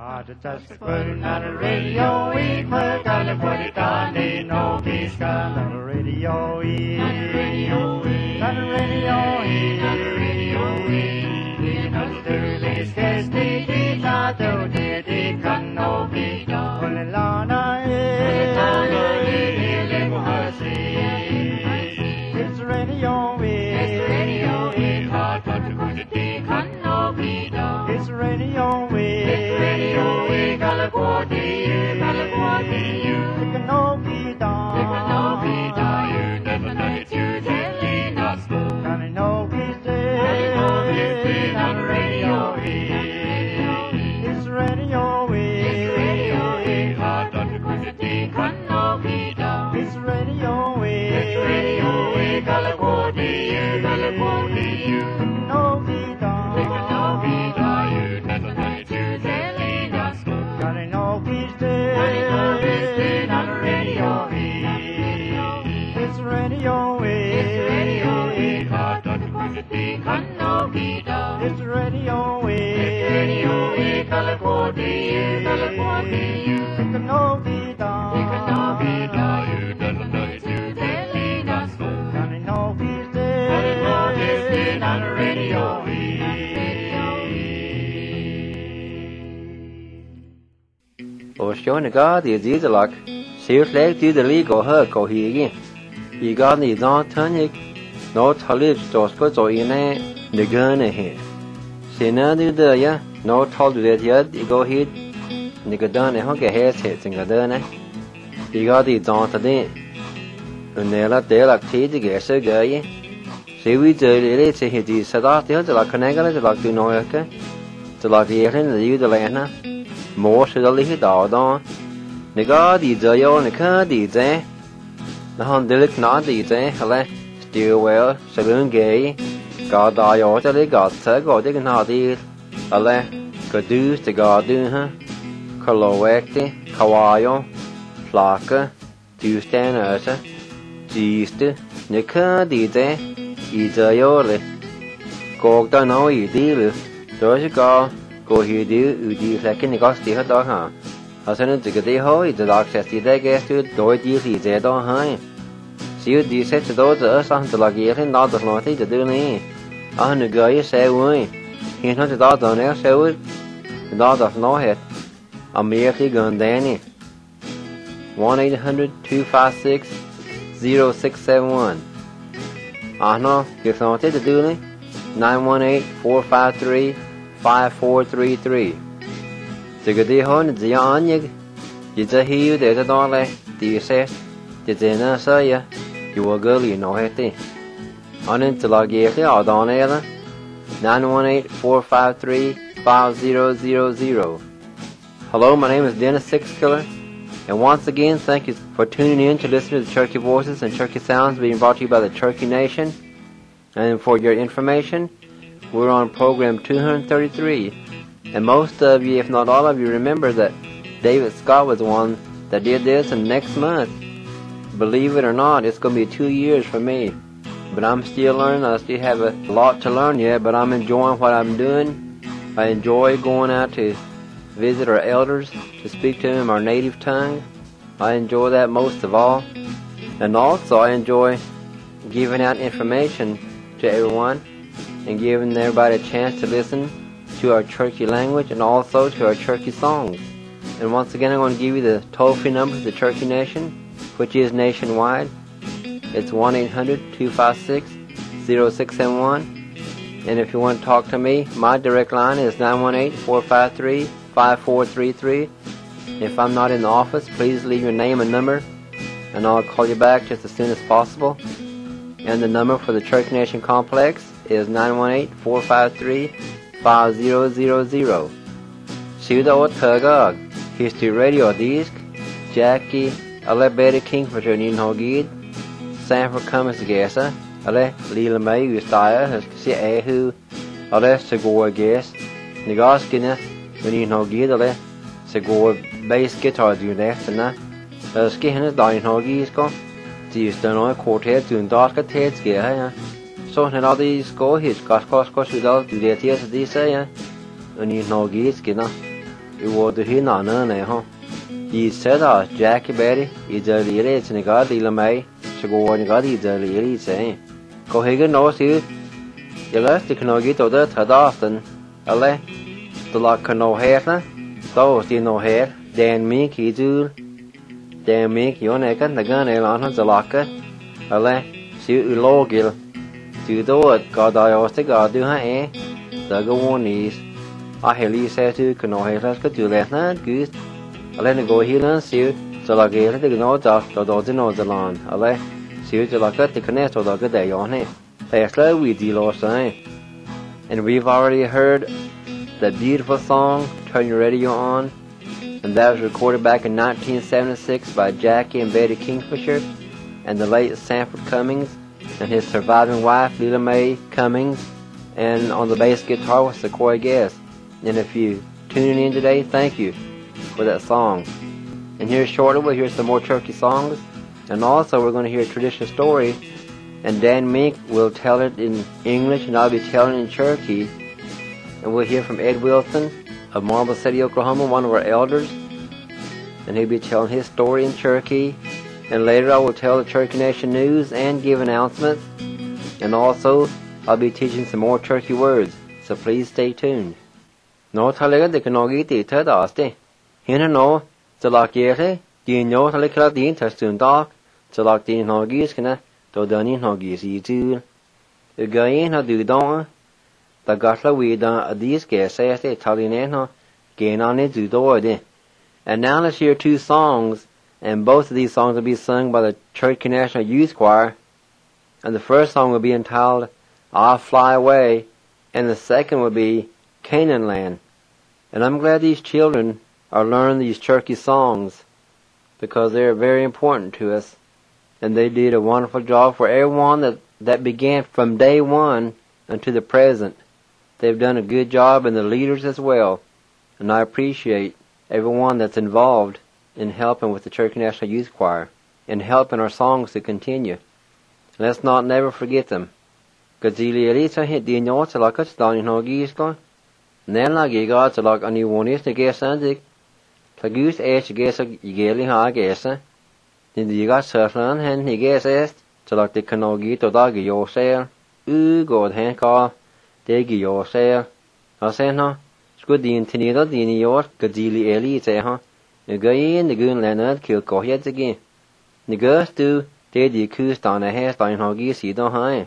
Just putting on the radio, we gotta put it on the no peace on the radio, on the radio, on the radio, on the radio, you know the release case, the not do the can no be done. Put it on it's radio, it's radio, hard but to put it can no be done. It's radio, Showing the God is either like seriously do the legal her go here again. You got the don't turn it no talib stores go so in the gun here. See now do the ya no told you that yet you go here nigga done and get hair sets and done you got the don't today and they like tea to get so gay. See we do it say he did set out there to like connect to like do no okay to like the airline the you the land more sự đó lý đó đó, nếu có gì chơi vô, nếu có gì chơi, nó không được nói gì chơi, hay là still well, sẽ luôn ghế, có đòi vô cho lấy gọt sẽ gọi cái nào đi, hay là có đưa thì gọt đưa ha, có lô quẹt đi, kawaii vô, flak á, Tuesday nữa chứ, Tuesday, nếu có gì chơi, gì chơi vô rồi, cuộc ta nói gì đi rồi, rồi chứ có cô hiểu điều điều là cái này có gì hết đó hả? Họ sẽ nói cái gì thôi, từ đó sẽ đi cái thứ đối điều gì thế đó hay. Xíu đi sẽ từ đó giờ sang từ là cái thế nào được nói thế từ từ này. Người gửi xe vui, hiện tại từ đó từ này xe vui, từ đó được nói hết. Mỹ thì gần đây nè. 1-800-256-0671. Nó cái nói thế từ từ này. 918-453-5433. Từ cái đi hơn thì anh nhỉ, chỉ cho hiểu để cho nó lại, thì sẽ, chỉ cho nó sẽ ya, you will go liền nói hết đi. Anh nên từ là cái ở đó này là 918-453-5000. Hello, my name is Dennis Sixkiller, and once again, thank you for tuning in to listen to the Cherokee Voices and Cherokee Sounds being brought to you by the Cherokee Nation. And for your information, we're on program 233, and most of you, if not all of you, remember that David Scott was the one that did this, and next month, believe it or not, it's going to be 2 years for me. But I'm still learning. I still have a lot to learn yet, but I'm enjoying what I'm doing. I enjoy going out to visit our elders, to speak to them our native tongue. I enjoy that most of all. And also I enjoy giving out information to everyone and giving everybody a chance to listen to our Cherokee language and also to our Cherokee songs. And once again, I'm going to give you the toll-free number of the Cherokee Nation, which is nationwide. It's 1-800-256-0671. And if you want to talk to me, my direct line is 918-453-5433. If I'm not in the office, please leave your name and number, and I'll call you back just as soon as possible. And the number for the Cherokee Nation Complex is 918-453-5000. Pseudo Tugog, History Radio Disc, Jackie, Betty King for Journey Hogid, Sanford Cummins Gessa, Lila May Ustaya, Ehu, Segor Guess, Nigoskina, Journey Hogid, Segor bass guitar do next, and Skin is dying Hogisko. These don't quartet to dark heads gear. So, and all these go his cost without do their tears, they say, and you know, geese, was the hina none, huh? Ye said, Jackie Betty, is a lily, it's a god, Lila May, to go on God, is a lily, saying, Go Hagan knows you. You left the canoe get other Tadafton, Ale, the lock canoe hair, those you know hair, Dan Mink, he do, Dan Mink, your neck, and the gun, Elon, the locker, Ale, see you logil, do do it, God, I was the god, do her, eh? The go on knees. I hear you say to canoe hair, let's go to left hand, goose. I let it go here and see, so like it, the no dot, the dozen of the lawn, Ale, see you like the connect or the good day on it. That's like we deal all saying. And we've already heard the beautiful song, Turn Your Radio On, and that was recorded back in 1976 by Jackie and Betty Kingfisher and the late Sanford Cummings and his surviving wife, Lila Mae Cummings, and on the bass guitar was Sequoia Guest. And if you tuning in today, thank you for that song. And here shortly we'll hear some more Cherokee songs, and also we're going to hear a traditional story, and Dan Mink will tell it in English and I'll be telling it in Cherokee. And we'll hear from Ed Wilson of Marble City, Oklahoma, one of our elders, and he'll be telling his story in Cherokee. And later I will tell the Cherokee Nation news and give announcements, and also I'll be teaching some more Cherokee words, so please stay tuned. No talaga de kanogiti tadaste. Hina no, talak yete, di no talakla din tastun dak, talak din hogis kana, to danin hogis yitul. The gain ha do don, the gatla we dan adis gasete talineno, gain on it do doide. And now let's hear two songs, and both of these songs will be sung by the Cherokee National Youth Choir. And the first song will be entitled, I'll Fly Away, and the second will be Canaan Land. And I'm glad these children are learning these Cherokee songs, because they're very important to us. And they did a wonderful job for everyone that began from day one until the present. They've done a good job, and the leaders as well. And I appreciate everyone that's involved in helping with the Cherokee National Youth Choir and helping our songs to continue. Let's not never forget them. Gazili Elisa hit the notes like it's down in Hogisko. Then like you got to like a new one is to get Sandig. Tagus H guess a yelling high guess. Then you got Surfland and he guess est to like the Kanogi to dog your sale. God hand call. They give your sale. I say no. Squid the intinido the New York Gazili Elisa, huh? You go in the goon Leonard kill go heads again. The girls do, they the accused on the hair down Hogis, you don't hide.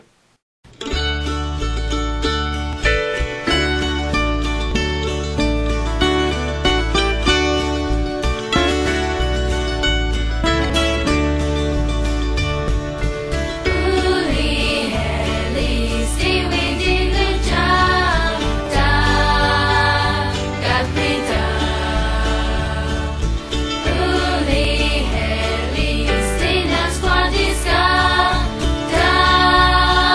Da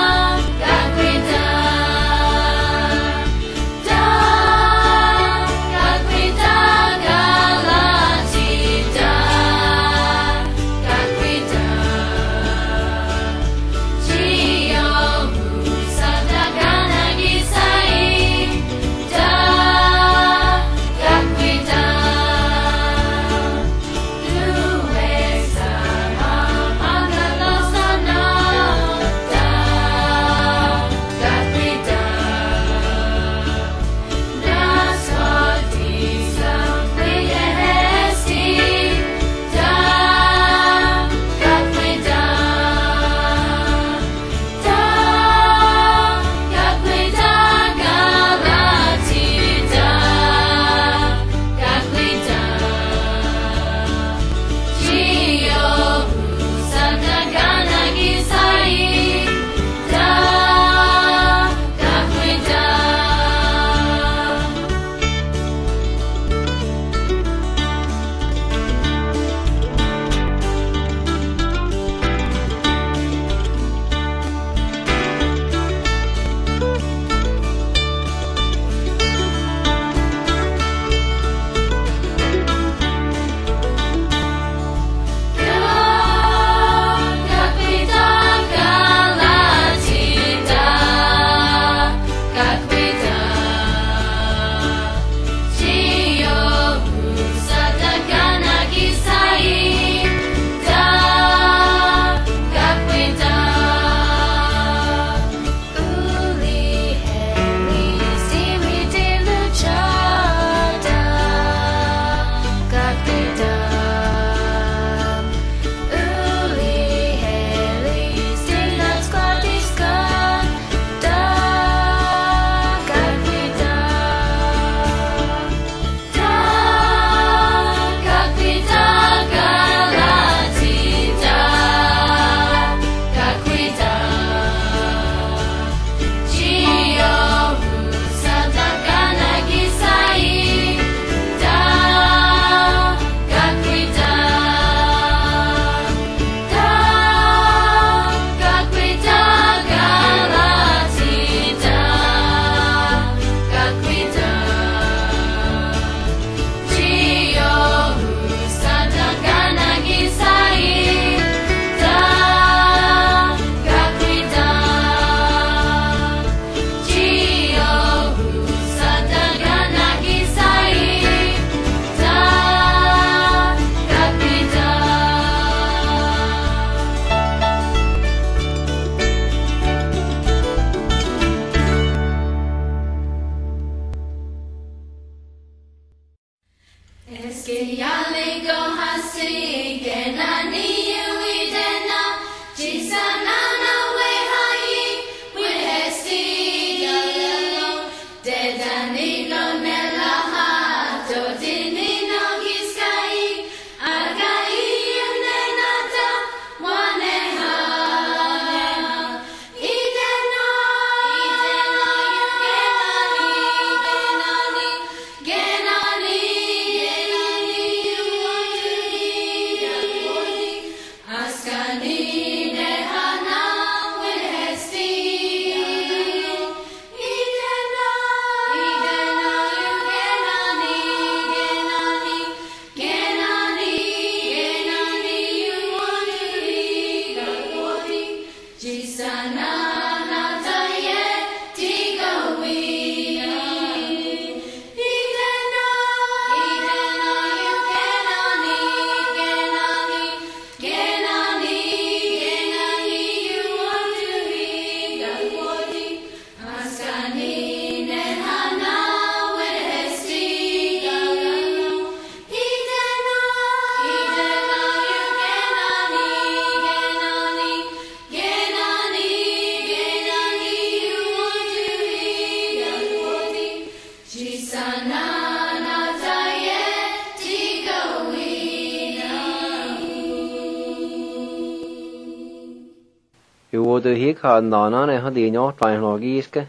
Du hikar nana har de gjort logiske.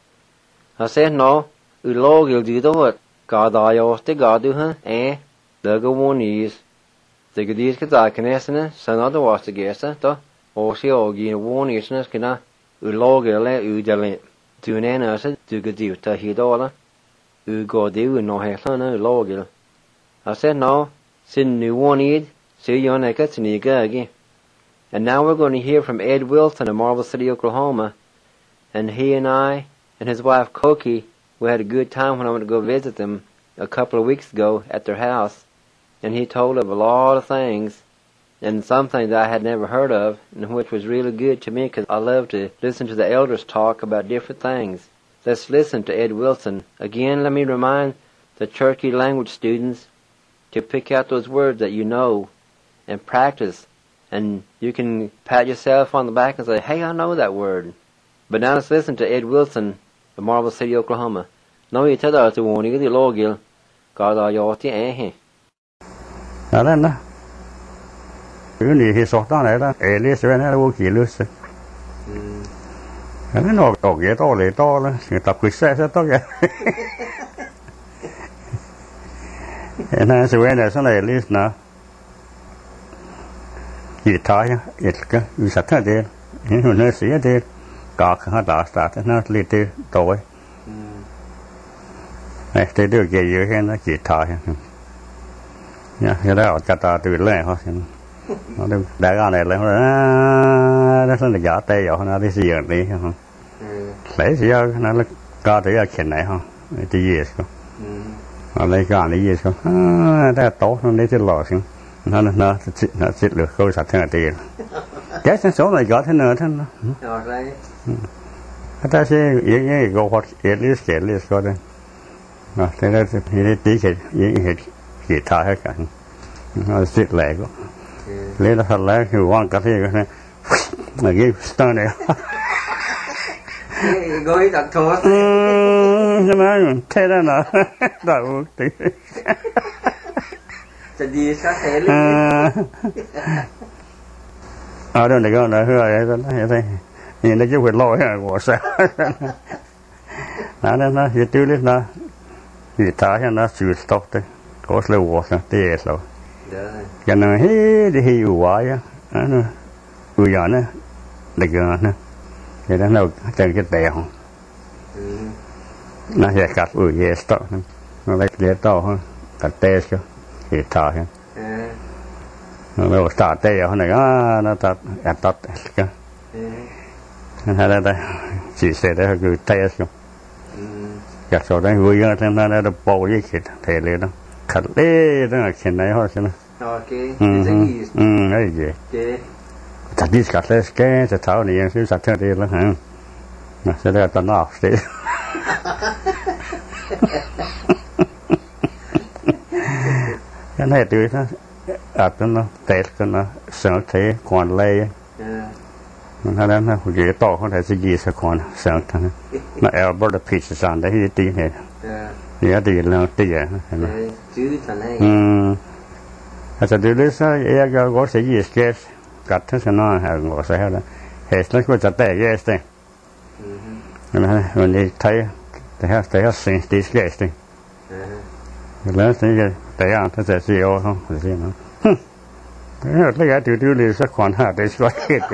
Har sett nå, ulogil du då, gada joste gadu han, daga wonis. Det gediske dakenesene, sanada wasta gesa, da, osi ogi wonisene skina, ulogile udalen. Du nena se, du gediuta hidola, ugodiu no heslana ulogil. Har sett nå, sin nu wonid, se yoneka sinigagi. And now we're going to hear from Ed Wilson of Marble City, Oklahoma. And he and I and his wife Koki, we had a good time when I went to go visit them a couple of weeks ago at their house. And he told of a lot of things, and some things I had never heard of, and which was really good to me because I love to listen to the elders talk about different things. Let's listen to Ed Wilson. Again, let me remind the Cherokee language students to pick out those words that you know and practice. And you can pat yourself on the back and say, hey, I know that word. But now let's listen to Ed Wilson of Marble City, Oklahoma. No, you tell us the one, you get the logil, God, I ought to eh. Đó đó. Cái này thì sọt đó này đó, lấy xe này vô kỳ luôn xe. Nó có cái to lấy to đó, người ta quyết xe to kìa. Nó xe này sau này lấy nó. Gì thay á, ít cái, vì sao thế đấy? Những người sĩ đấy, cả họ đã nó lấy tới tối. Này, tới được cái gì cái nó chỉ thay. Nha, cái đó cả ta từ lên họ xem. Nó được đại cái này lên nó là giả tê rồi nó đi sử dụng đi không. Lấy gì nó là cả tới cái này không, cái gì không. Nó lấy cái này gì không. Đó tốt nó lấy cái lò xem. Nó xịt được câu sạch thế là tiền. Cái số này có thế nữa thế nó. Ta sẽ những go hot at least có đây. Thế là thì tí cái thả hết cả. Nó xịt lại có. Lấy nó thật là cái quan cà phê cái này. Là cái star này. Gói đặt thôi. Nhưng mà thế đó nó đâu tí. Đi sát thế luôn. Đâu này có nó hơi đó thế. Nhìn nó cứ phải lôi của sao. Nó hiện tiêu lên nó. Thì ta nó chịu stop đấy. Có slow walk thế slow. Cái nó đi hiểu quá á. Nó bây giờ nó được nó. Cái đó nó chân cái đèo. Nó sẽ cắt ui stop. Nó lấy cái to hơn. Cắt tê cho. Thì thở ha, nó start tê rồi này nó tắt tắt cái, hay là đây chỉ sẽ đây cứ tê rồi, chắc sau đây vui hơn thêm nó được bao nhiêu cái thế này đó, khát lê đó là cái này thôi chứ nó, cái gì, thật đi khát lê cái sẽ tháo này sẽ sạch thế này là hả, nó sẽ là tận nóc đấy. cái này từ nó nó tết nó sáng thế còn lây nó đang nó chỉ to không thể gì sẽ còn sáng thằng nó Alberta Peach sản đấy tí này thì tí là tí chứ thằng này à từ đấy sao có sẽ gì cái cắt thế nó hàng ngõ sẽ là hết nó có chặt tẻ cái thế mình đi thấy thấy sinh tí cái thế lớn thế cái thấy ăn thế sẽ CEO không phải gì nữa cái cái từ này sẽ còn hạt để xoay từ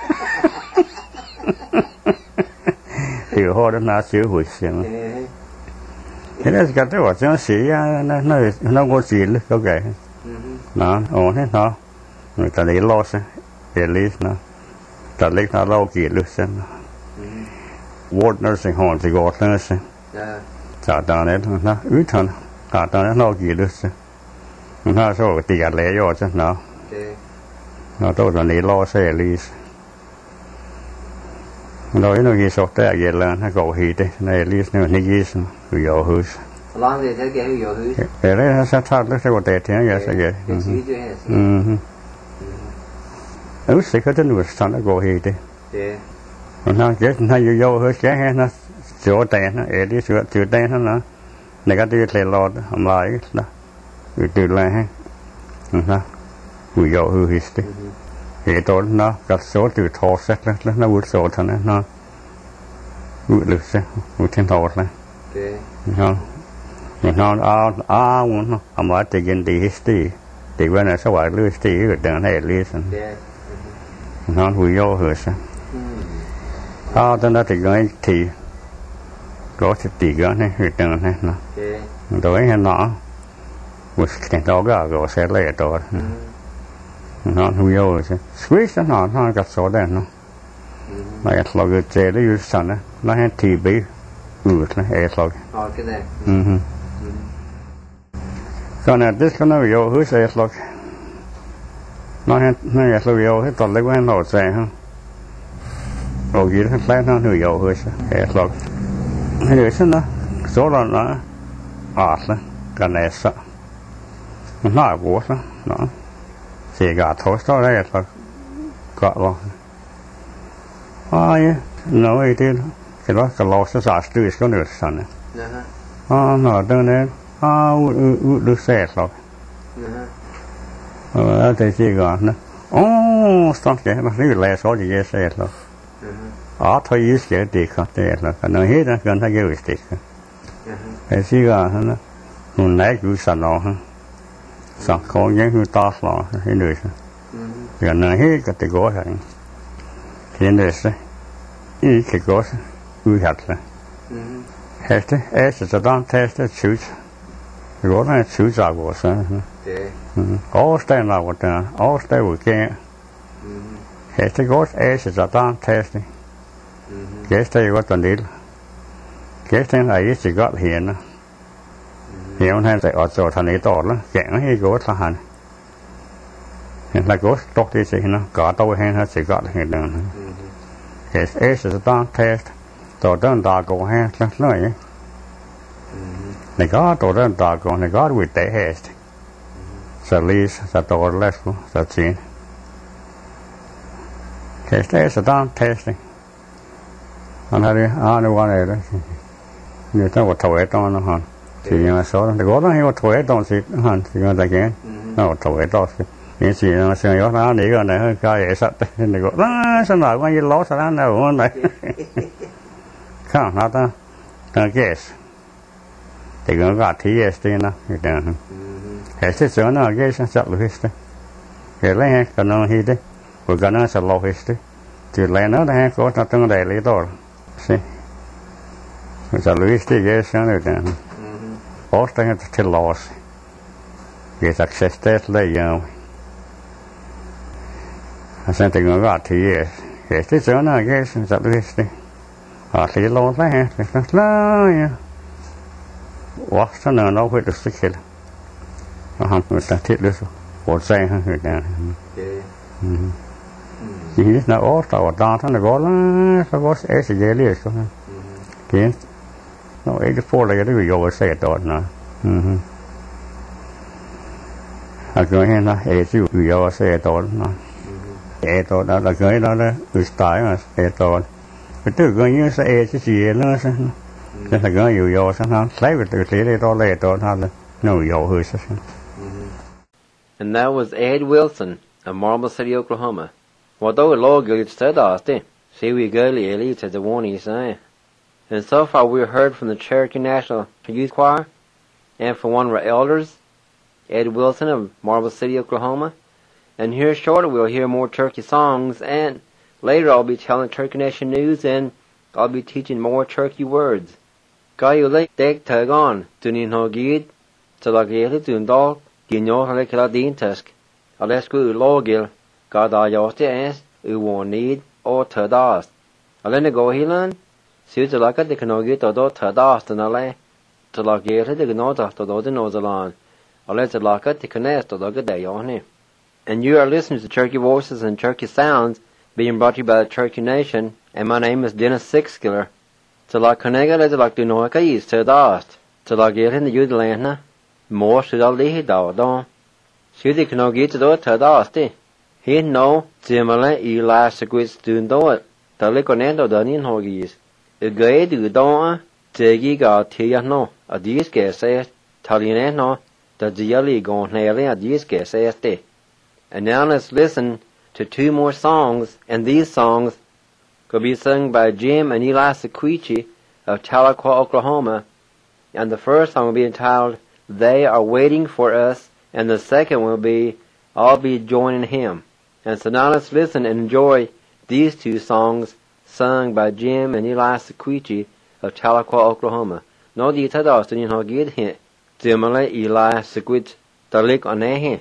từ họ đã nói chịu hồi xem thế là cái đó là chẳng sĩ nó có gì nữa có cái nó ổn hết nó người ta lấy lo xem để lấy nó ta lấy nó lâu kỳ được xem vót nó sẽ hòn thì gọt nó xem chả ta đấy nó ít hơn chả ta nó lâu kỳ được xem nó số tiền lẻ rồi chứ nó tôi là lấy lo sẽ lấy nói nó ghi sót tại vậy là nó cầu hì đấy này lấy nó ghi nó dầu hư lo thì thấy cái dầu hư để đấy nó sát nó sẽ có tệ thế vậy sẽ vậy sẽ có tên người sản nó cầu hì đấy nó chết nó dầu hư cái hay nó sửa tệ nó đi sửa tệ nó này cái thứ này lo lại đó từ lại ha nó người dầu hư hết đấy cái đó nó cắt số từ thô xét nó vượt số thằng nó vượt được xét vượt thiên thô này nó muốn mà thì gần đi hết thì bên này sao vậy lưới thì cái đường này lưới nó vui vô rồi sao tên đó thì cái thì có thì cái này cái đường này nó đối hay nó một cái đó cái sẽ lấy đó nó vui vô rồi switch nó cắt số đây nó này là cái chế đấy use sẵn nó hay thì bị ướt nó hết rồi cái này còn là this cái nó vô hứa sẽ rồi nó hết vô hết toàn lấy quen nổ xe ha rồi gì hết lấy nó vô hứa sẽ hết rồi hay được chứ nó số là nó nó cái này sợ nó của nó chỉ cả thối sau đây là gọt luôn ai nói thì cái đó cái lò sẽ giả sử có nửa sẵn này nó đơn đấy được xe rồi thì chỉ gọt nữa xong cái nó cứ lẻ số gì xe rồi thôi ý sẽ đi không thế là cái nó hết nó cần thay cái gì thì chỉ gọt nó nãy cứ sẵn rồi sao có những người ta lo cái người cái này hết cái tự gói hàng cái này sẽ cái gói uy hạt là hết đấy sẽ đang test chữ gói này chữ ra gói sao all stay nào cái all stay với cái hết cái gói sẽ đang test cái stay gói tuần đi cái stay này chỉ gói hiện nữa nhiều hơn tại ở chỗ thành ấy to lắm, kẹn hay gỗ là hành, là gỗ tốt thì gì nó có tôi hay nó chỉ có hiện tượng, cái sẽ đang test, tổ đơn đa cổ hay là nói nhé, này có tổ đơn đa cổ này có bị tệ hết, xử lý sẽ tổ less luôn, sẽ chín, cái sẽ đang test, anh thấy đi, anh qua này đấy, người ta có thổi to nó hả? Thì mà số nó có nó thổi to thì hẳn thì người ta cái nó thổi to thì chỉ nó sẽ có nó để cái này hơi cao vậy sạch này có nó sao nói coi như lót sao nó không này không nó ta gas thì nó gạt thì gas thì nó cái đó cái sự số nó gas nó sạch luôn hết cái này cái nó hết đấy rồi cái nó sạch lâu hết đấy thì lại nó đây có nó tương đầy lấy to xem sạch luôn hết thì gas nó được Ostan till loss. Get access that lay sen tình nó gạt thì cái chỗ nào cái sắp được thì lo đấy ha là quá sao nó phải được sức là họ người ta thiết được một xe ha người ta chỉ là ó tàu đa nó có là có sẽ dễ liệt không kiến nó ấy cái phô này cái rồi xe to nó cái hen nó chịu yếu sẽ to nó to đó là cái đó là style mà to cái từ cái như sẽ chỉ nó sẽ là cái yếu sẽ nó lấy cái từ thế to lệ to nó nó yếu hơn sẽ. And that was Ed Wilson of Marble City, Oklahoma. What though law good said us, see we girly elite as the one he say. And so far we heard from the Cherokee National Youth Choir and from one of our elders, Ed Wilson of Marble City, Oklahoma. And here shortly we'll hear more Turkey songs, and later I'll be telling Turkey Nation news, and I'll be teaching more Turkey words. Ga you like deg tag on, dunin ho gid, to la gele dun dog, ginyo hale kila din tusk, alesku logil, ga da yoste es, won need, or tadast. Alena go hilan, siu to laka de kanogi to do tadast and ale, to la gele de gnota to do de nozalan, ale to laka de kanes to do de yoni. And you are listening to Turkey Voices and Turkey Sounds, being brought to you by the Turkey Nation, and my name is Dennis Sixskiller. To la konega le to la dunoika is tadast, to la gele in the Udalana, more should I leave don. Siu de kanogi to do tadasti. He no Zimmerle Eli Seguits doing do it. The Liconendo Dunin Hoggies. A gay do don, Jaggy got Tia no, a these guess says, Talinano, the Ziali gone nailing a these guess says. And now let's listen to two more songs, and these songs could be sung by Jim and Eli Sequici of Tahlequah, Oklahoma. And the first song will be entitled, They Are Waiting for Us, and the second will be, I'll Be Joining Him. And so now let's listen and enjoy these two songs sung by Jim and Eli Sequici of Tahlequah, Oklahoma. No di tadas to ho gid hit. Zimmerle Eli Sequici Talik on he.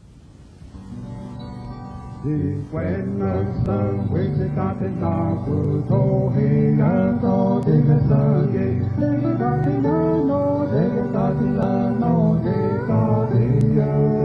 When the sun wakes it up in our good, oh, hey, and oh, dig a sun, yeah, dig it up in the no, dig it up in the no, dig out in the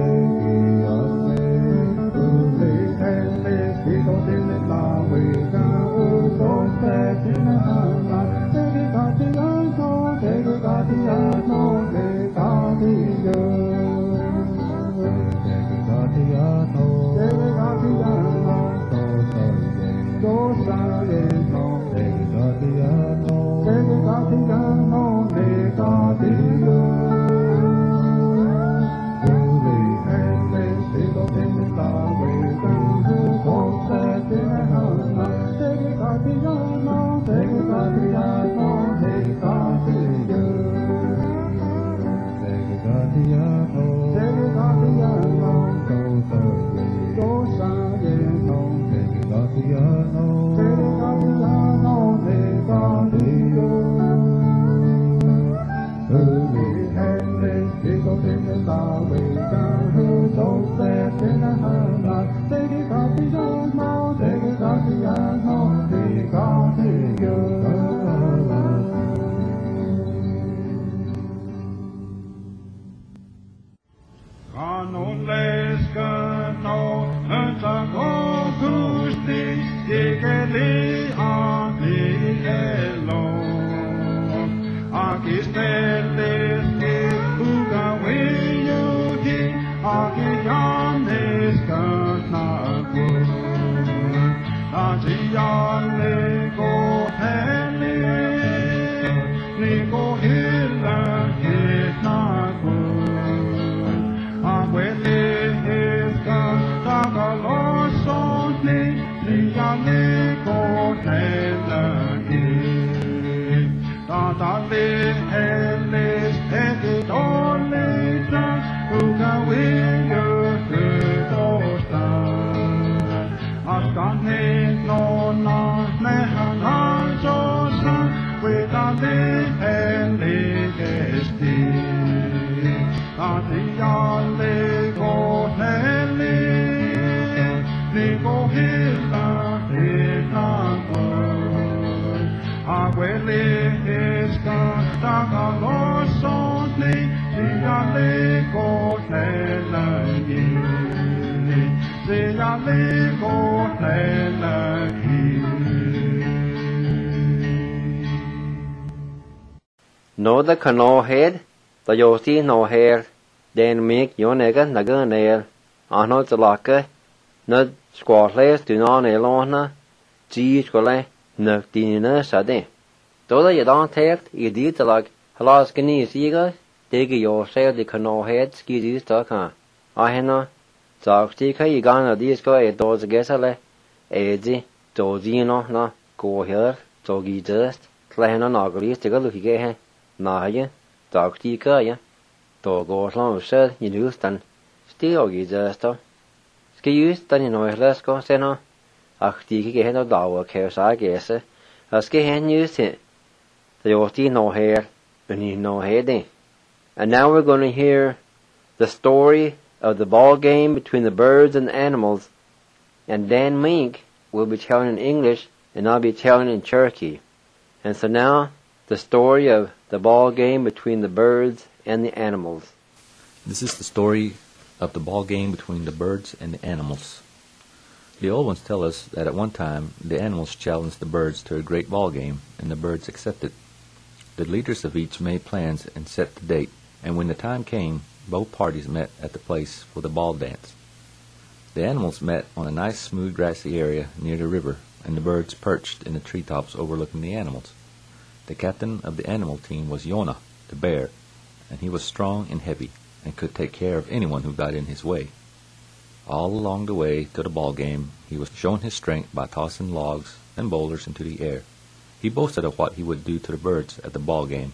No the cano head, the yosi no hair, Den make Yonega Naganel, Arno Zalaka, Nud Squatless do non elona, G Squale, Nukdina Sade. Though you don't take, you did like Halascani Siga, dig yourself the canoe head, skiddy stuck on. I know. Zakstika, you gonna disco a doze gesale, Ezi, Dozino, no, go here, Zogi just, Clahana Nogli, take a look again, Naya, Zakstika, ya. Go long said, you used and still just. Ski used, then you know, let's go, Seno. Achtiki get no dower, cares, I guess. A ski hand used it. The Yoti no hair, and you know heading. And now we're going to hear the story of the ball game between the birds and the animals, and Dan Mink will be telling in English, and I'll be telling in Cherokee. And so now, the story of the ball game between the birds and the animals. This is the story of the ball game between the birds and the animals. The old ones tell us that at one time the animals challenged the birds to a great ball game, and the birds accepted. The leaders of each made plans and set the date, and when the time came, both parties met at the place for the ball dance. The animals met on a nice smooth grassy area near the river, and the birds perched in the treetops overlooking the animals. The captain of the animal team was Yona, the bear, and he was strong and heavy, and could take care of anyone who got in his way. All along the way to the ball game, he was showing his strength by tossing logs and boulders into the air. He boasted of what he would do to the birds at the ball game.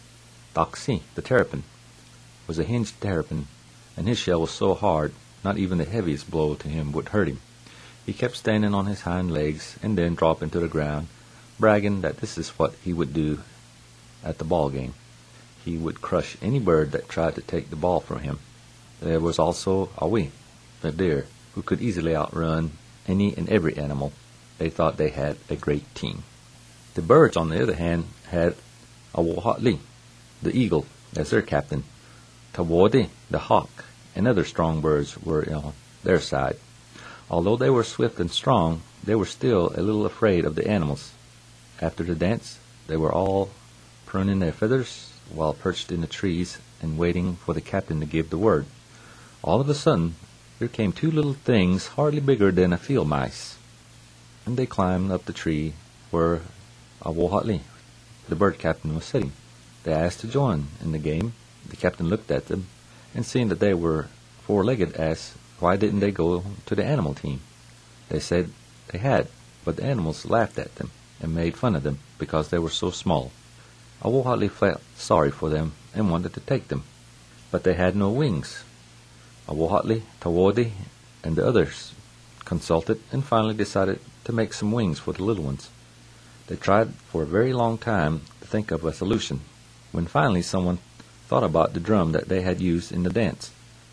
Doxy, the terrapin, was a hinged terrapin, and his shell was so hard, not even the heaviest blow to him would hurt him. He kept standing on his hind legs and then dropping to the ground, bragging that this is what he would do at the ball game. He would crush any bird that tried to take the ball from him. There was also Awi, the deer, who could easily outrun any and every animal. They thought they had a great team. The birds, on the other hand, had Awohatli, the eagle, as their captain. Tawodi, the hawk, and other strong birds were on their side. Although they were swift and strong, they were still a little afraid of the animals. After the dance, they were all pruning their feathers while perched in the trees and waiting for the captain to give the word. All of a sudden, there came two little things hardly bigger than a field mice, and they climbed up the tree where Awohatli, the bird captain, was sitting. They asked to join in the game. The captain looked at them, and seeing that they were four-legged, asked why didn't they go to the animal team. They said they had, but the animals laughed at them and made fun of them because they were so small. Awohatli felt sorry for them and wanted to take them, but they had no wings. Awohatli, Tawodi, and the others consulted and finally decided to make some wings for the little ones. They tried for a very long time to think of a solution, when finally someone thought about the drum that they had used in the dance.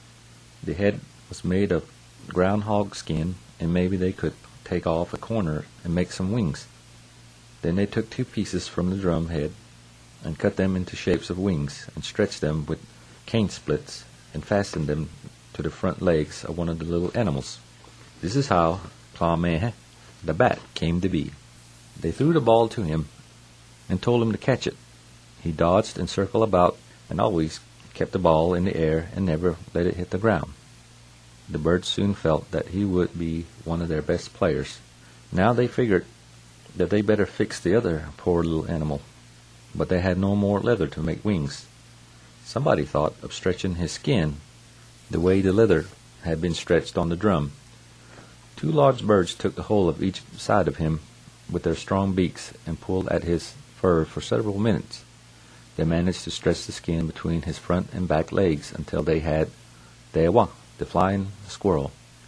The head was made of groundhog skin, and maybe they could take off a corner and make some wings. Then they took two pieces from the drum head and cut them into shapes of wings and stretched them with cane splits and fastened them to the front legs of one of the little animals. This is how Clamehe, the bat, came to be. They threw the ball to him and told him to catch it. He dodged and circled about and always kept the ball in the air and never let it hit the ground. The birds soon felt that he would be one of their best players. Now they figured that they better fix the other poor little animal, but they had no more leather to make wings. Somebody thought of stretching his skin the way the leather had been stretched on the drum. Two large birds took the whole of each side of him with their strong beaks and pulled at his fur for several minutes. They managed to stretch the skin between his front and back legs until they had Dewa, the flying squirrel.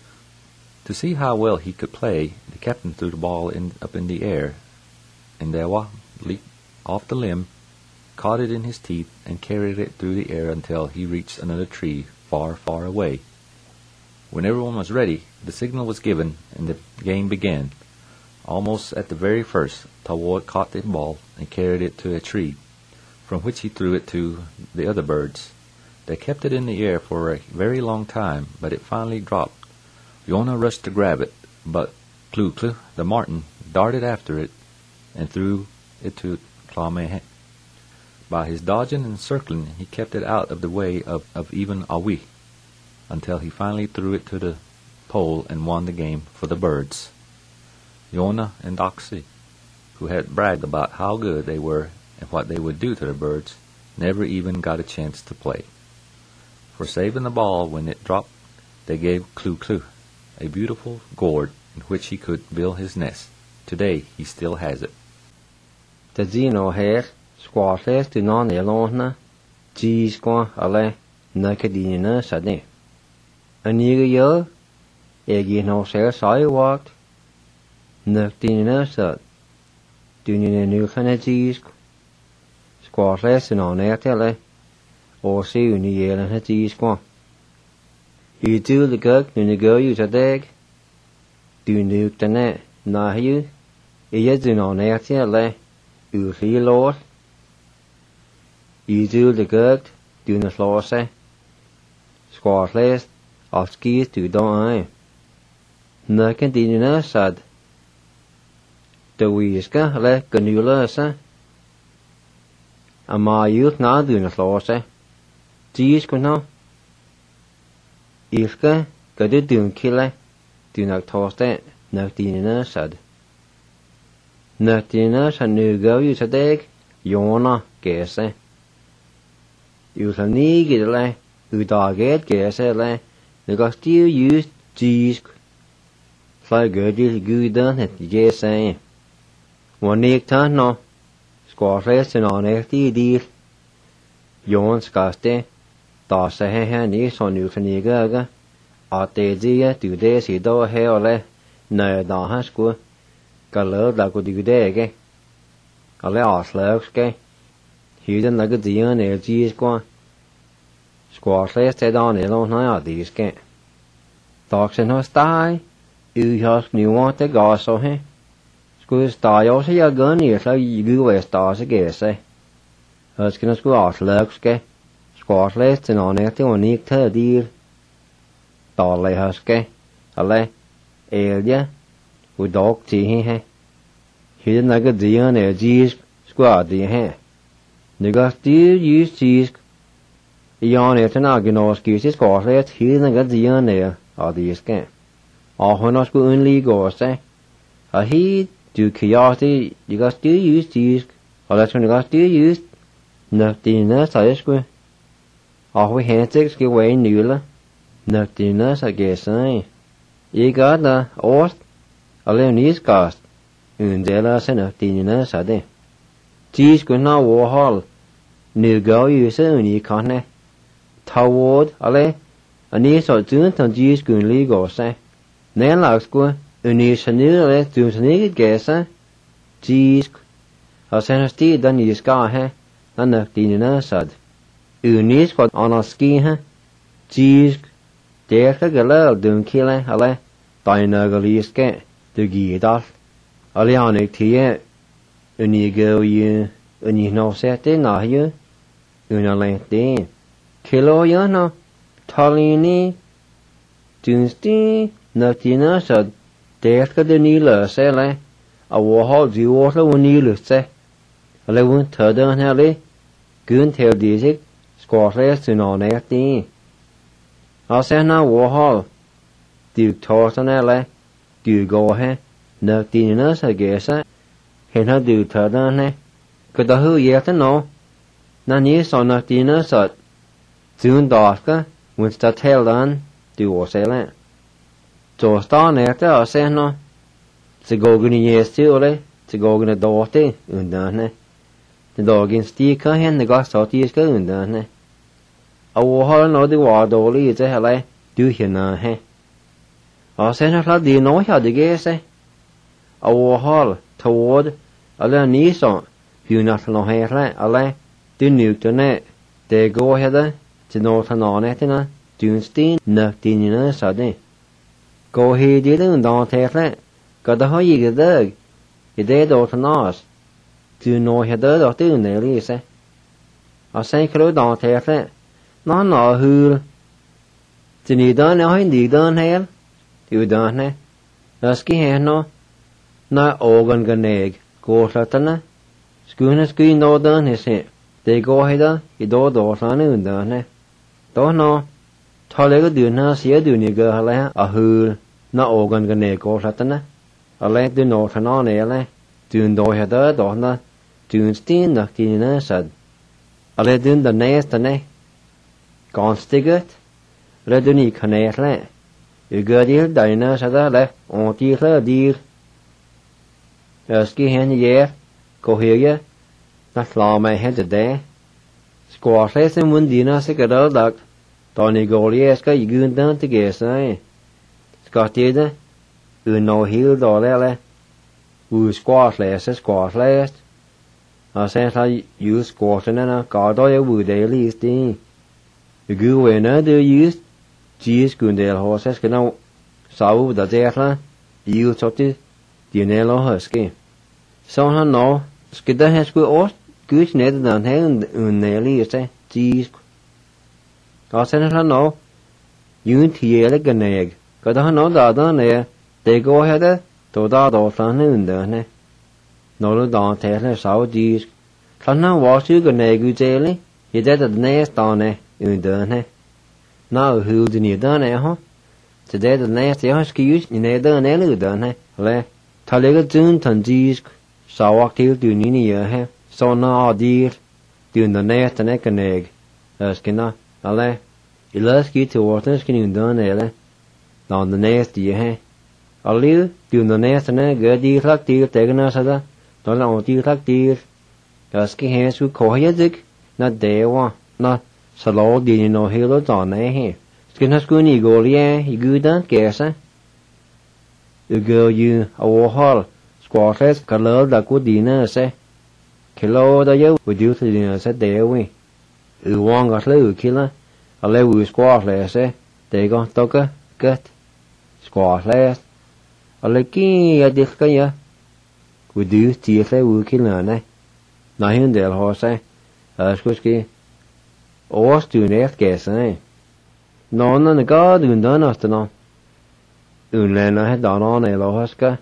To see how well he could play, the captain threw the ball up in the air, and Dewa leaped off the limb, caught it in his teeth, and carried it through the air until he reached another tree far, far away. When everyone was ready, the signal was given, and the game began. Almost at the very first, Tawod caught the ball and carried it to a tree, from which he threw it to the other birds. They kept it in the air for a very long time, but it finally dropped. Yona rushed to grab it, but Klu, the marten, darted after it and threw it to Clamehe. By his dodging and circling, he kept it out of the way of even Awi, until he finally threw it to the pole and won the game for the birds. Yona and Oxy, who had bragged about how good they were and what they would do to the birds, never even got a chance to play. For saving the ball when it dropped, they gave Clu-Clu a beautiful gourd in which he could build his nest. Today he still has it. The Zeno hair, squashes to non elona, cheese qua ale, nakadina sade. A nigger eggy no share sidewalked, nakdina sad. Doing a new kind of cheese, squashes and on airtele, or see you near and a cheese qua. You do the cook when you go use a dag. Do nuke the net, nah you. Is in on airtele, you see Lord. You do the cook, do the floor say. Squashes, or skis to don't I. Nothing dinner sad. The whisker let ganula say. A my youth now doing the floor say. Cheese could know. Ilka, go to doing killer, do not toss that, not dinner sad. Not dinner and new go use a dag, Yona, guess eh. You shall need it lay, who dog it, guess eh lay, they got still use cheese. Fly good, you good done it, guess eh. One neck turn no, squash rest and on FD deal. Yon scaste. Tỏ sẽ hay ní so nhiều phần gì cơ ở tề gì á từ đây thì đâu heo lẽ nơi đó hết của cả lỡ là của từ đây cái ở lẽ ở lỡ cái hiểu đến là cái gì này gì qua squash lẽ sẽ đó này luôn nói ở đi cái tỏ sẽ nó style yêu học nhiều quá tới gò so hết của style sẽ ra gần nhiều sao yêu về style sẽ kể sẽ ở cái nó của ở lỡ cái squash less and on it on it deal. Tall huske, a le, elia, with dog tea he. He didn't like a deer and a cheese squad the hair. The got still use cheese. Yon it and agino excuses squash less, he didn't like a deer and there, or the escape. Or when I school only go say. A he do curiosity, you got still use cheese, or that's when you got still use nothing else I square. Or we had six get away new nothing else I guess eh. You got the oath a Leonese cast in the last nothing else I did. Cheese could not war hall. New girl you say when you can't toward a lay a knee so soon to cheese could legal say. Then like school a knee chanel to sneak guess eh. Cheese a send steed done you scar he and nothing else said. Unis for on a ski huh? Cheese, there the girl doing killing, ale, dinogalis get, the gear off. Alionic tea, you go you, and you know set in, are you? Una length in. Kilo, you know, Tolini, Tuesday, nothing else, there the needle, say, a warhol, the water when you look, say. A little turd on Harry, good tell this. Squash less in on FD. I'll send now Warhol. Do you toss on LA? Do you go ahead? Nothing else, I guess. Can I do turn on it? Could the who yet to know? None is on nothing else. Soon darker, when the tail on, do or say that. So start after I say no. To go in the year still, to go in the door, and done it. The dog in stick and the got salty is going done. A war no the war dolly is a hell, do you know, he? I send her, do you know how to guess, eh? A war hall toward a little niece on, you not know hair, a lay, do nuke to net. They go ahead to north and on it, Dunstein, nothing in a sudden. Go here, didn't don't take that. Got the hoe you dug. You dead or to nose. Do know he did or do nearly, say. I say, Crew don't take that. No, who. Did you done now? Indeed, done here? You done it? Husky hair, no? Not organ ganeg. Go, Latana. Schooner screen no done, he said. They go ahead, you do son in the don't know. Tolega do not see a duny girl a who not organ gonna go satana. A let do not an on ele, do no head a donna, do steen the dinner said. A let in the nest a ne. Gone stiggert, let the knee connect le. You got ill dinner said a le, on deal deal. Ski hen ye, go here ye. Not law my head today. Squash less and one dinner sick at all duck. Tony Goliaska, you goon down to guess, eh? Scotty, you know healed or lele. Who squash less, squash less. I said, I use squashing and a guard or you would at least, eh? You go away now, do use cheese, Gundale horses, can now sow the deathla, you took it, the nail husky. So, I know, skidder has good good netted down here and nearly, say, cheese. I said, I know, you tear like an egg. Got I know that on there, they go ahead to that or something in there. No, don't tell us how these. Can I wash you an egg, daily? You did the nest on it in there. Now, who did you done it, huh? Today the nest, you excuse, you never done any done, le. Talega soon, Tangies, so walk till do Nini, so now, dear, doing the nest and an egg. Skinner. Ale, you last get to water skin done, ele. Down the nest, ye, a little, do the nest and a good deal like deal taken us other, don't know deal like deal. Husky hands who call you dick, not there one, not so low, did you know halo on here. Skin has good eagle, yeah, you good don't guess, eh? The girl you a war hall, squashless, color that good dinner, say. Kilo the you would do to dinner, said there we. You want got little killer, a little squash less, eh? They got toka, gut, squash less. A lucky a disca, we do teeth a woo killer, eh? Nothing del horse, eh? As whisky. Or to next guess, eh? None on the guard, and done us to know. Unlena had done on a lohuska.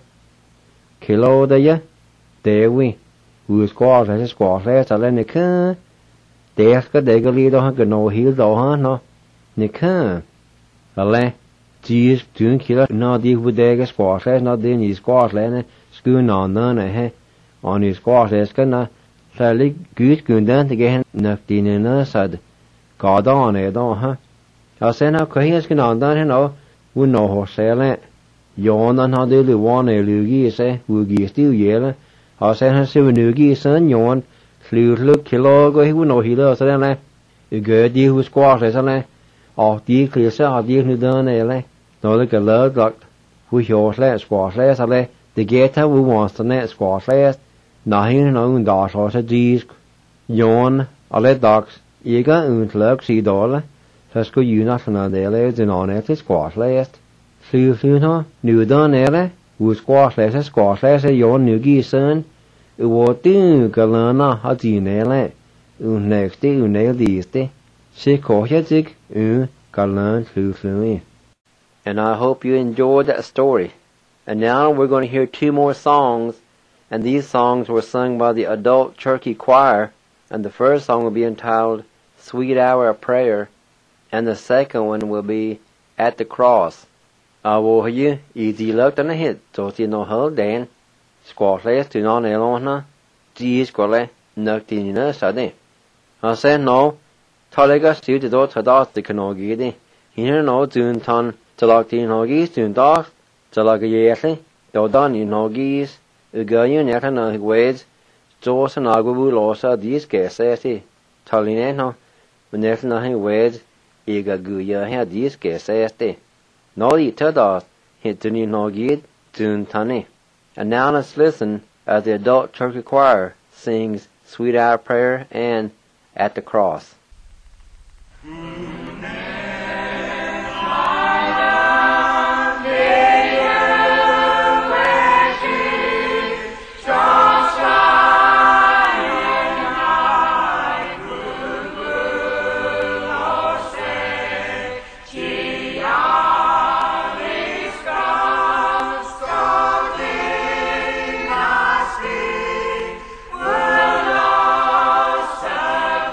Kilo the ya, there we. Who squash as a squash less, a lenny There's got they go lead on no heel though, huh? No, Nika. Ale, geez, doing killer, no, deal with the squash, not doing his squash, lane, schoon on none, eh? On his squash, it's gonna fairly good, good down to get nothing in the side. God on it, huh? I said, now, he's going on down, you know, we know how sailing. Yawn on how they live one a loogie, say, we'll get still yelling. I said, I see when you get son, yawn. Look, kilo go he would know he loves it, you go deal who squash it, or deal clear, or deal who done it, no look a love like who yours let squash less, the gator who wants to net squash less, nothing no dash or a dees, yawn, or let dogs, eager and look see dollar, just go you not from the days and on it squash last. Flew, no, new done, who squash less, yawn new geese son. What do Galana Hadinele? Next day, nail these day. She call Yazik, Galan flew. And I hope you enjoyed that story. And now we're going to hear two more songs, and these songs were sung by the adult Cherokee choir, and the first song will be entitled Sweet Hour of Prayer, and the second one will be At the Cross. I will hear you easy luck on the hit, so you know how then. Squash less to non elona, geez, quale, nothing in us, I said no, Tolega still the door to dot the canoe, here no doon ton, to lock the hoggies, doon dot, to lock a yearly, though done in hoggies, a girl you net and ways, Jaws and Agabu losa, these guesses, Tolineno, when there's nothing ways, eager guya had these guesses, no eat to dot, hit to need hoggy, doon tunny. And now let's listen as the adult Cherokee choir sings Sweet Hour Prayer and At the Cross. Will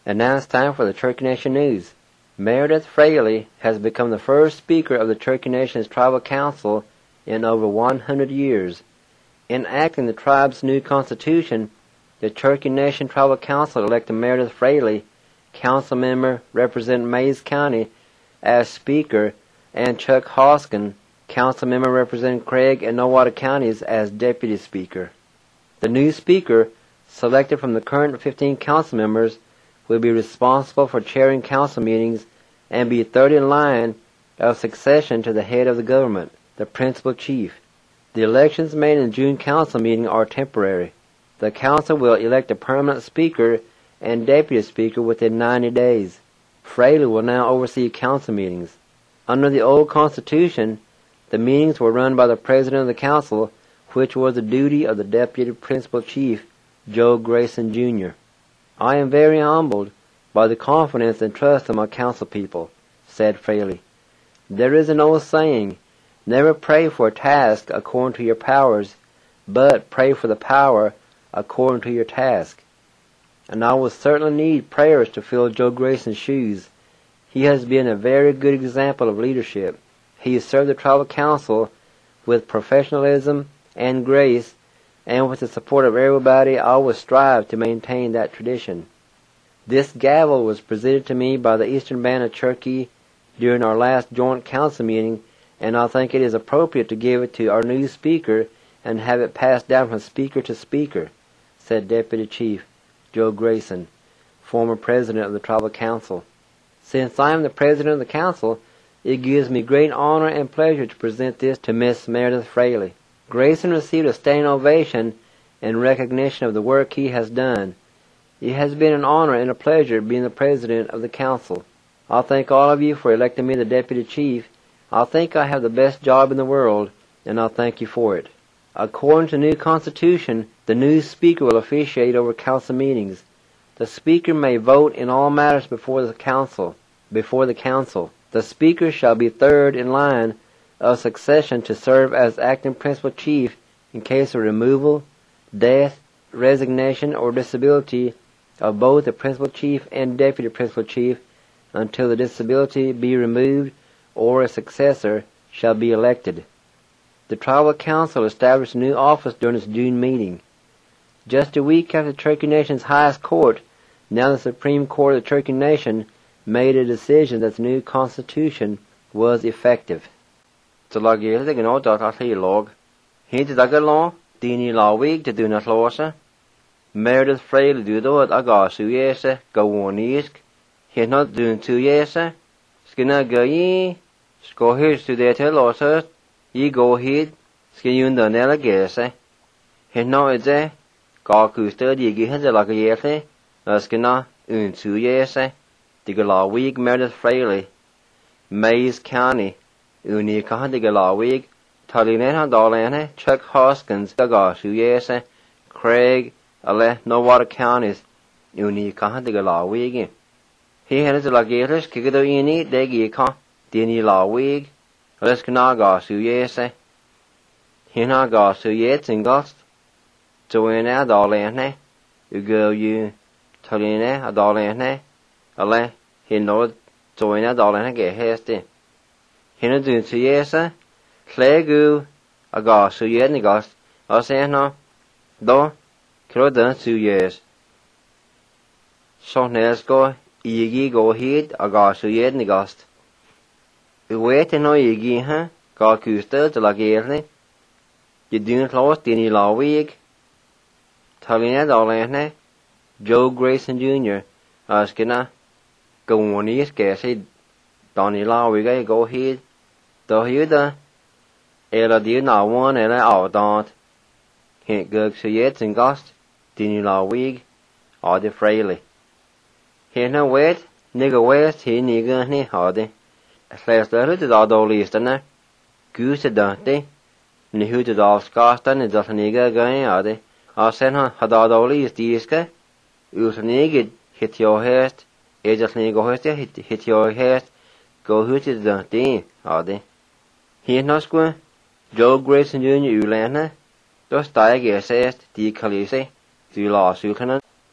And now it's time for the Cherokee Nation News. Meredith Fraley has become the first speaker of the Cherokee Nation's Tribal Council in over 100 years. Enacting the tribe's new constitution, the Cherokee Nation Tribal Council elected Meredith Fraley, council member representing Mayes County, as Speaker, and Chuck Hoskin, council member representing Craig and Nowata counties, as Deputy Speaker. The new Speaker, selected from the current 15 council members, will be responsible for chairing council meetings and be third in line of succession to the head of the government, the principal chief. The elections made in the June council meeting are temporary. The council will elect a permanent speaker and deputy speaker within 90 days. Fraley will now oversee council meetings. Under the old constitution, the meetings were run by the president of the council, which was the duty of the deputy principal chief, Joe Grayson, Jr. I am very humbled by the confidence and trust of my council people, said Fraley. There is an old saying, never pray for a task according to your powers, but pray for the power according to your task. And I will certainly need prayers to fill Joe Grayson's shoes. He has been a very good example of leadership. He has served the tribal council with professionalism and grace, and with the support of everybody, I will strive to maintain that tradition. This gavel was presented to me by the Eastern Band of Cherokee during our last joint council meeting, and I think it is appropriate to give it to our new speaker and have it passed down from speaker to speaker, said Deputy Chief Joe Grayson, former president of the tribal council. Since I am the president of the council, it gives me great honor and pleasure to present this to Miss Meredith Fraley. Grayson received a standing ovation in recognition of the work he has done. It has been an honor and a pleasure being the president of the council. I thank all of you for electing me the deputy chief. I think I have the best job in the world, and I thank you for it. According to the new constitution, the new speaker will officiate over council meetings. The speaker may vote in all matters before the council. The speaker shall be third in line of succession to serve as acting principal chief in case of removal, death, resignation, or disability of both the principal chief and deputy principal chief until the disability be removed or a successor shall be elected. The tribal council established a new office during its June meeting. Just a week after the Cherokee Nation's highest court, now the Supreme Court of the Cherokee Nation, made a decision that the new constitution was effective. Så lag jeg det nå da at jeg log. Hint dagar long, dini lawig to do not lose. Meredith Fraley do do at aga su yese go wonisk. He not doing 2 years. Skina go ye. Sko here to the lose. Ye go hid. Skin you the nella gese. He no is a ga ku study gi has like a yese. Skina 2 years. The lawig Meredith Fraley. Mayes County. Uni kahandiga lawig, Talinena Dolane, Chuck Hoskins, Dagashu Yese, Craig, Ale, Nowata counties, Uni kahandiga lawig. He had a lagatish, Kigado ini, Degika, Dini lawig, Leskanagasu Yese. Hinagasu Yets in Gust, Joanna Dolane, Ugo you, Taline Adolane, Ale, he know Joanna Dolane get hasty. Hina dun tu yesa, clegu, aga su yed nigast, asena, do, kro dun 2 years. So nesgo, igi go hid, aga su yed nigast. Uwete no igi ha, ga kuster de la gerne. Je dun close dini lawig. Talina dolene, Joe Grayson Jr., askina, go wonies gesi, Donny lawig go hid. Do you da? Ela di na one ela outdaunt. Hint gug su yets in gust, dini la wig, or the Fraley. Hint no wet, nigga west, he nigga ni hardy. Slash the hood all do listana. Goose a dante. Ni hood all scostan is just a nigga going hardy. I send her had all list diska. Us a nigga hit your hest. It just nigga hest hit your hest. Go hood to the dante hardy. He no square, Joe Grayson Jr. Ulana, just die guessest, de Calise, the law Sultan,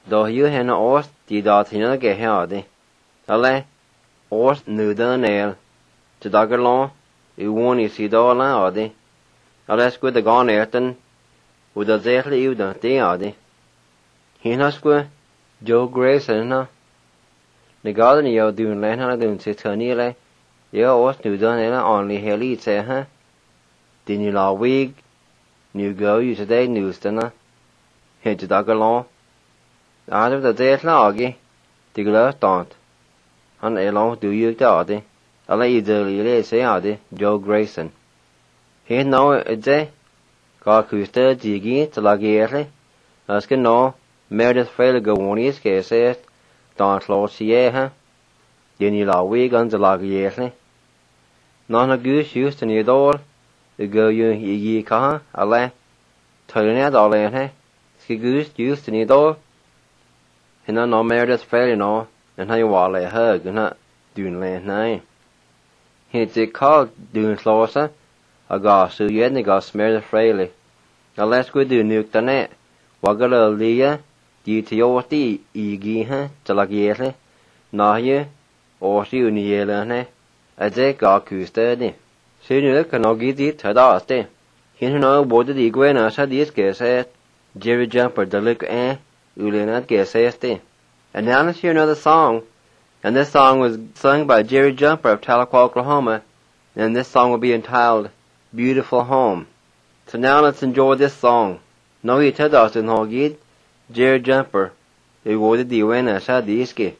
Do you hen ost di dot hin ge hadi. Ale ost nu the nail. To dagalon, you won you see dola adi. Ale squid the gone airton, with the zetly you the day adi. Hina squid, Joe Grayson na. The garden you doing land on a doing sit nearly. You ost nu the nail only heli say, huh? Din you la wig, new go you today news dinner. Hit to dagalon. Out of the day loggy, the glass don't. And along do you daddy. I'll let you do say adi, Joe Grayson. He know a day. God could jiggy to la gearly. As can know, Meredith Frail go on his case says, don't lord see ha. Then you la wig on the la gearly. None a goose used to need all. The go you ye ka, a lay. Telling it all in he. Ski goose used to need all. And I know Meredith Frail know, and how you wall a hug and not doing land nine. He's a called doing closer. I got so you hadn't got smeared freely. Now let's go do nuke the net. Wagga Leah, due to your tea, eagy, to like yearly. Now you, or see you near a day got cool steady. Soon you can not get it to dusty. He know what the iguana said this guess said. Jerry Jumper the look you'll not guess hasty. And now let's hear another song. And this song was sung by Jerry Jumper of Tahlequah, Oklahoma. And this song will be entitled Beautiful Home. So now let's enjoy this song. No you tell us in Hogid, Jerry Jumper, who wanted the winner Shadiski.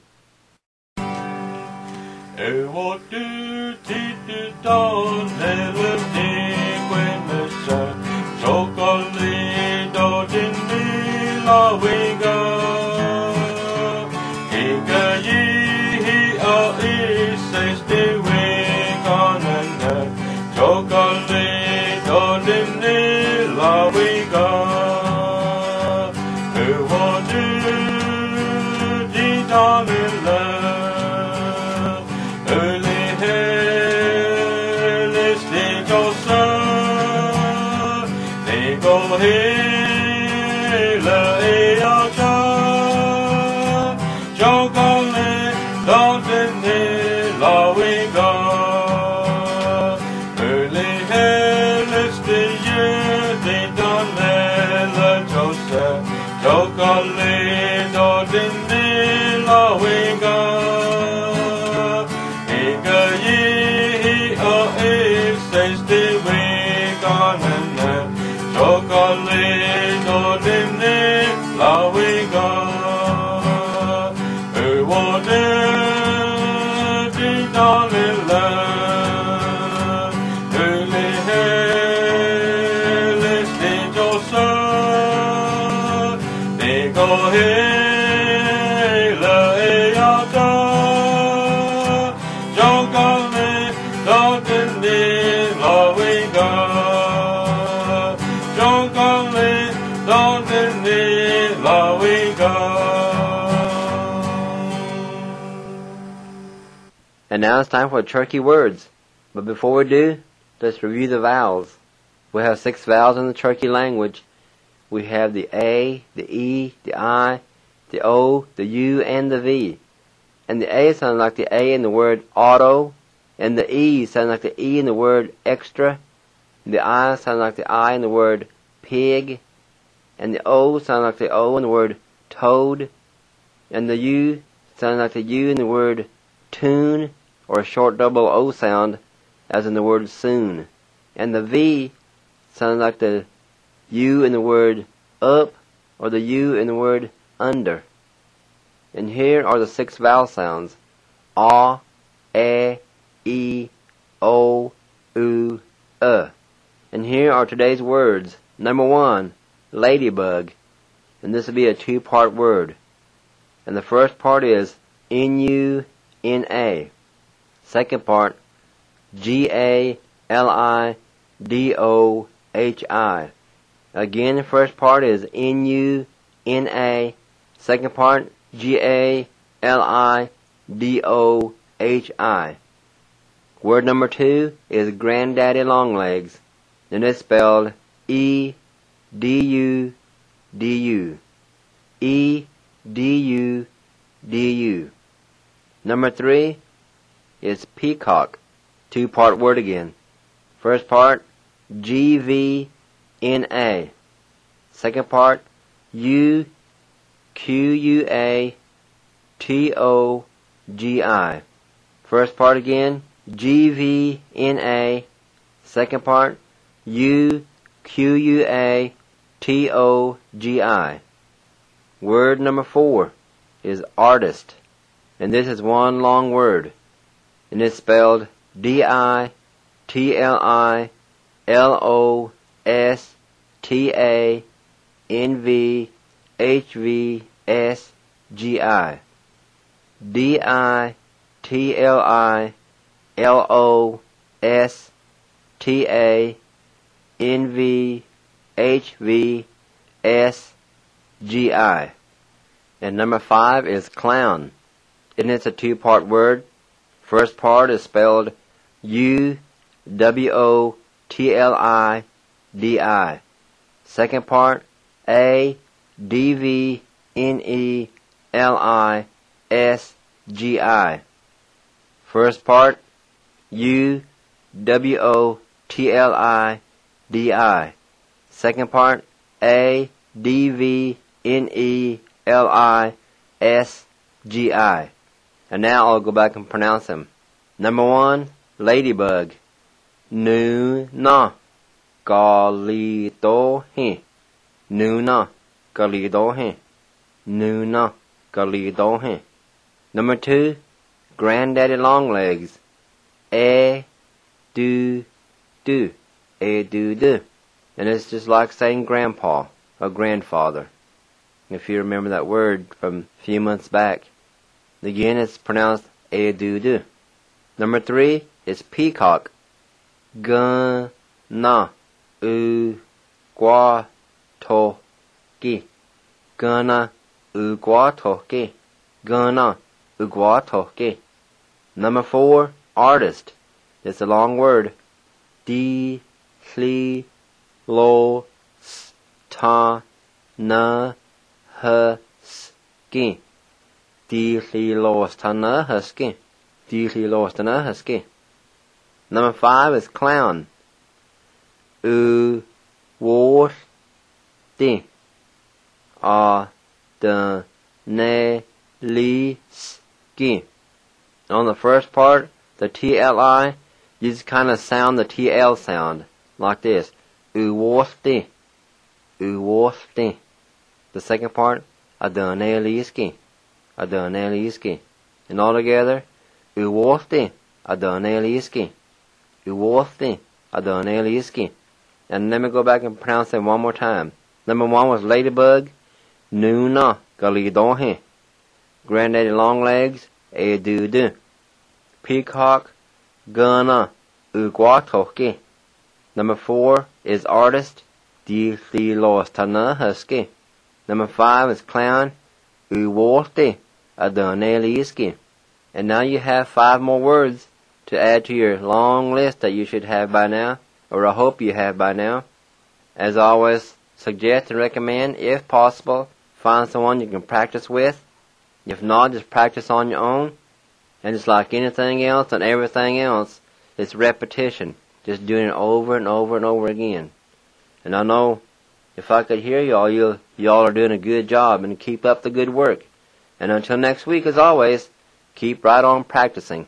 What do you don't never think when the sun chocolate don't in the we go. Chocolate, don't in the la we go. Who want to the dawn in love? Early hell is the Joseph. They go hill a chocolate, don't in the la we go. Chocolate, don't in the la we go. Ega ye, says the way gone and chocolate, don't in the la we go. Who wanted the darling love? Early hell is the Joseph. Go hey la eata, chocolate, don't in the la we go. Chocolate, don't in the la we go. And now it's time for Turkey words. But before we do, let's review the vowels. We have 6 vowels in the Turkey language. We have the A, the E, the I, the O, the U, and the V. And the A sounds like the A in the word auto, and the E sounds like the E in the word extra, and the I sounds like the I in the word pig, and the O sounds like the O in the word toad, and the U sounds like the U in the word tune, or a short double O sound, as in the word soon. And the V sounds like the U in the word up, or the U in the word under. And here are the 6 vowel sounds: A, E, O, U, And here are today's words. Number 1, ladybug. And this will be a 2-part word. And the first part is N-U-N-A. Second part, G-A-L-I-D-O-H-I. Again, the first part is N-U-N-A. Second part, G-A-L-I-D-O-H-I. Word number 2 is granddaddy longlegs. And it's spelled E-D-U-D-U. E-D-U-D-U. D-U-D-U. Number 3 is peacock. 2-part word again. First part, G-V-N-A. Second part, U-Q-U-A-T-O-G-I. First part again, G-V-N-A. Second part, U-Q-U-A-T-O-G-I. Word number 4 is artist. And this is one long word. And it's spelled D-I-T-L-I-L-O-S-T-A-N-V-H-V-S-G-I. D-I-T-L-I-L-O-S-T-A-N-V-H-V-S-G-I. And number 5 is clown. And it's a 2-part word. First part is spelled U-W-O-T-L-I-D-I. Second part, A-D-V-N-E-L-I-S-G-I. First part, U-W-O-T-L-I-D-I. Second part, A-D-V-N-E-L-I-S-G-I. And now I'll go back and pronounce them. Number 1, ladybug. Nu-na. Ka-li-do-he. Nu-na. Ka-li-do-he. Nu-na. Ka-li-do-he. Number 2, granddaddy longlegs. E-do-do. E-do-do. And it's just like saying grandpa or grandfather, if you remember that word from a few months back. Again, it's pronounced e-do-do. Number 3 is peacock. Gana-u-gwa-to-ki. Gana-u-gwa-to-ki. Gana-u-gwa-to-ki. Number 4, artist. It's a long word. D-li-lo-s-ta-na-ha-ski. D-li-lo-s-ta-na-ha-ski. D-li-lo-s-ta-na-ha-ski. Number 5 is clown. U-wo-ti. A-da-ne-li-ski. On the first part, the T-L-I, you just kind of sound the T-L sound, like this. U-wo-ti. U-wo-ti. The second part, a-da-ne-li-ski. A-da-ne-li-ski. And all together, U-wo-ti. A-da-ne-li-ski. U-wo-ti. A-da-ne-li-ski. And let me go back and pronounce them one more time. Number 1 was ladybug. Nu-na. Ka-li-do-he. Granddaddy longlegs. E-do-do. Peacock. Gana. U-gwa-to-ki. Number 4 is artist. Di-li-lo-s-ta-na-ha-ski. Number 5 is clown. U-wo-ti. A-da-ne-li-ski. And now you have 5 more words to add to your long list that you should have by now, or I hope you have by now. As always, suggest and recommend, if possible, find someone you can practice with. If not, just practice on your own. And just like anything else and everything else, it's repetition. Just doing it over and over and over again. And I know if I could hear y'all are doing a good job, and keep up the good work. And until next week, as always, keep right on practicing.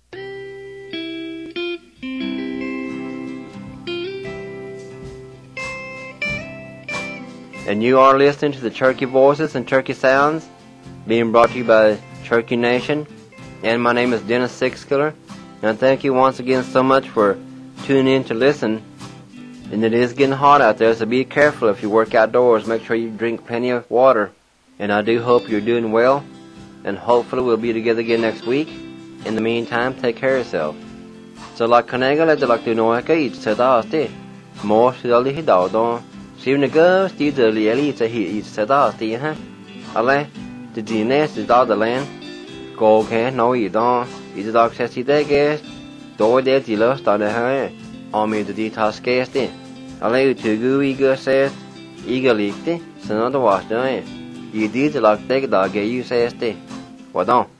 And you are listening to the Cherokee Voices and Cherokee Sounds, being brought to you by Cherokee Nation. And my name is Dennis Sixkiller. And thank you once again so much for tuning in to listen. And it is getting hot out there, so be careful if you work outdoors. Make sure you drink plenty of water. And I do hope you're doing well. And hopefully we'll be together again next week. In the meantime, take care of yourself. So like Kanega, let the like to know I each said asti. More to the hidao. Soon the girls did the Lily to heat each said asti, huh? Ale, the genius is all the land. Go can't know you don't. Is the dog says he there, guess. Do there, the lust on the hair. On me the details scarcely. Ale to go eager says. Eager leaked, so not the wash down. Ye di jalak tek da ge yu se este. Wadon.